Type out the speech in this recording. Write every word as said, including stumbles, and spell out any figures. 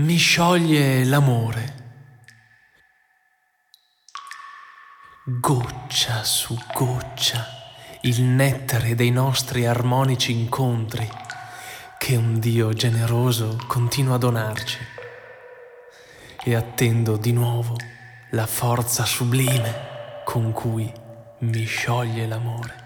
mi scioglie l'amore. Goccia su goccia, il nettare dei nostri armonici incontri, che un Dio generoso continua a donarci. E attendo di nuovo la forza sublime con cui mi scioglie l'amore.